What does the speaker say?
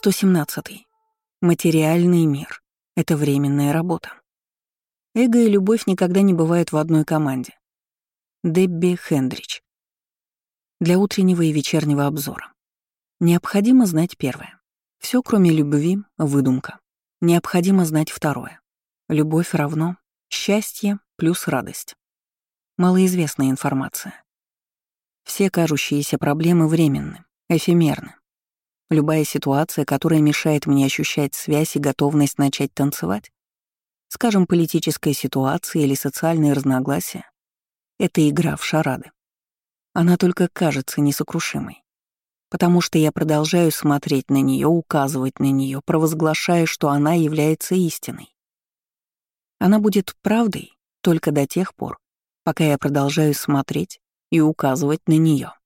117. Материальный мир — это временная работа. Эго и любовь никогда не бывают в одной команде. Дебби Хендрич. Для утреннего и вечернего обзора. Необходимо знать первое. Все, кроме любви, — выдумка. Необходимо знать второе. Любовь равно счастье плюс радость. Малоизвестная информация. Все кажущиеся проблемы временны, эфемерны. Любая ситуация, которая мешает мне ощущать связь и готовность начать танцевать, скажем, политическая ситуация или социальные разногласия, это игра в шарады. Она только кажется несокрушимой, потому что я продолжаю смотреть на нее, указывать на нее, провозглашая, что она является истиной. Она будет правдой только до тех пор, пока я продолжаю смотреть и указывать на нее.